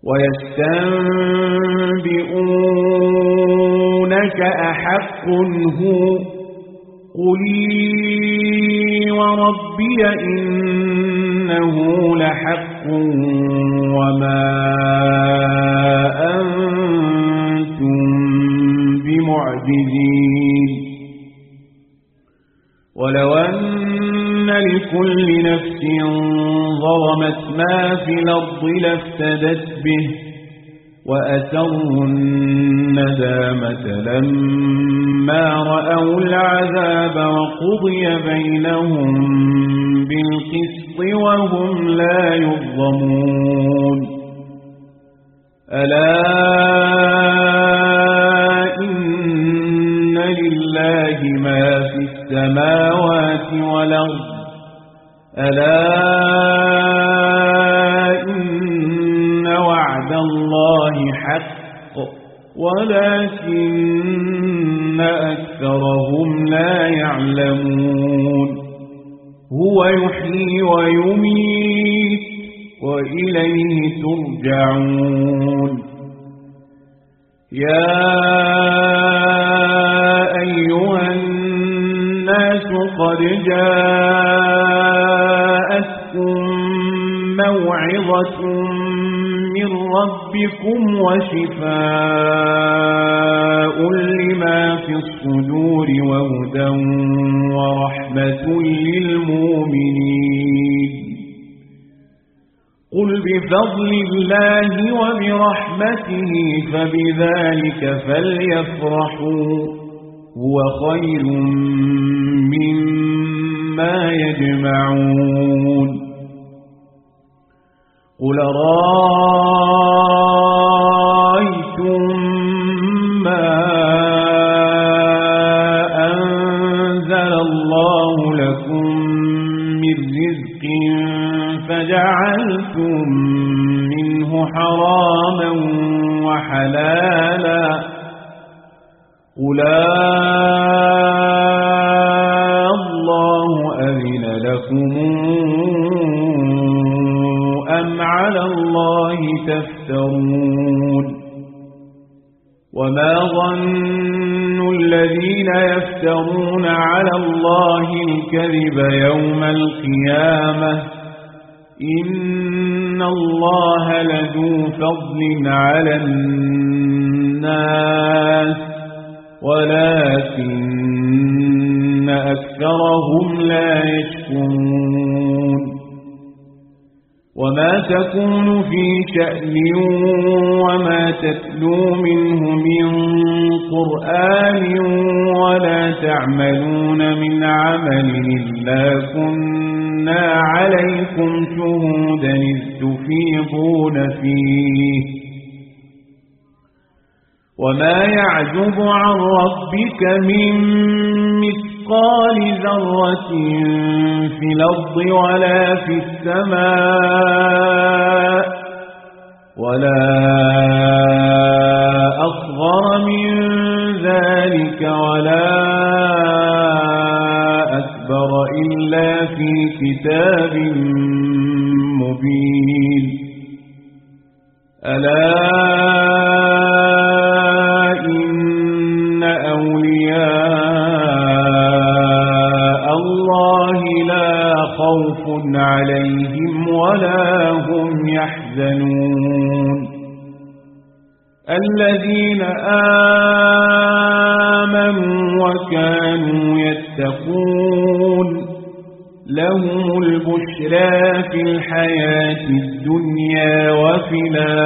ويستنبئونك أحق هو قل وربي إنه لحق وما أنتم بمعجزين ولو أن لكل نفس ظلمت ما في الأرض لافتدت به وأسروا الندامة لما رأوا العذاب وقضي بينهم بالقسط وهم لا يظلمون ألا إن لله ما في السماوات والأرض ألا إن وعد الله حق ولكن أكثرهم لا يعلمون هو يحيي ويميت وإليه ترجعون يا أيها الناس قد جاءتكم موعظة من ربكم وشفاء لما في الصدور وهدى ورحمة للمؤمنين قل بفضل الله وبرحمته فبذلك فليفرحوا هو خير مما يجمعون قل رأيتم ما أنزل الله لكم من رزق فجعلتم منه حراما وحلالا قل الله أذن لكم أم على الله تفترون وما ظن الذين يفترون على الله الكذب يوم القيامة إن الله لذو فضل على الناس ولكن أكثرهم لا يشكرون وما تكون في شأن وما تتلو منه من قرآن ولا تعملون من عمل إلا كنا عليكم شهودا إذ تفيضون فيه وما يعزب عن ربك من مثقال ذرة في الأرض ولا في السماء ولا أصغر من ذلك ولا أكبر إلا في كتاب مبين ألا إن أولياء الله لا خوف عليهم ولا هم يحزنون الذين آمنوا وكانوا يتقون لهم البشرى في الحياة الدنيا وفي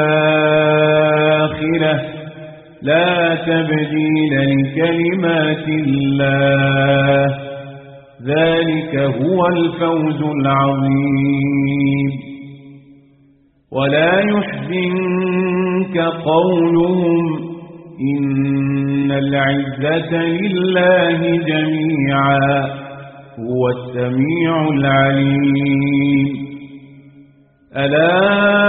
الآخرة لا تبديل لكلمات الله ذلك هو الفوز العظيم ولا يحزنك قولهم إن العزة لله جميعا هو السميع العليم ألا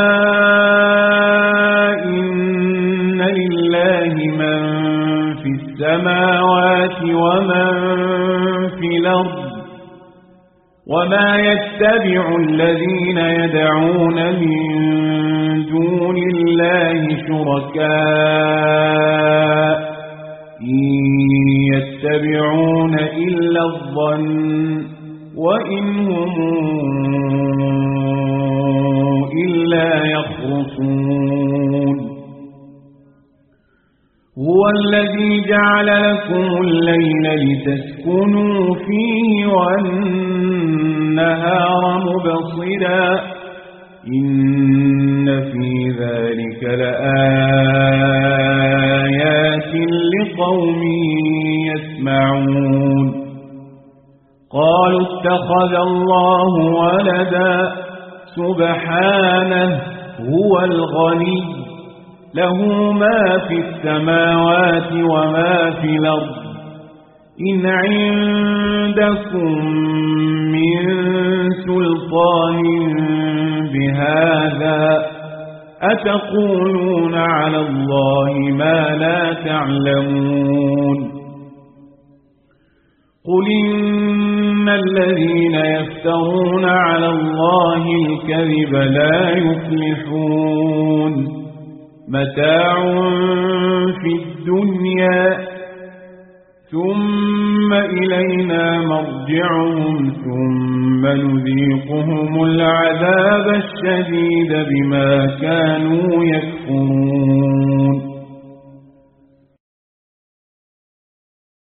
إن لله من في السماوات ومن في الأرض وما يتبع الذين يدعون من دون الله الله شركاء إن يتبعون إلا الظن وإن هم إلا يخرصون هو الذي جعل لكم الليل لتسكنوا فيه والنهار مبصرا إن في ذلك لآيات لقوم يسمعون قالوا اتخذ الله ولدا سبحانه هو الغني له ما في السماوات وما في الأرض إن عندكم من سلطان بهذا أتقولون على الله ما لا تعلمون قل إن الذين يفترون على الله الكذب لا يفلحون متاع في الدنيا ثم إلينا مرجعهم ثم نذيقهم العذاب الشديد بما كانوا يكفرون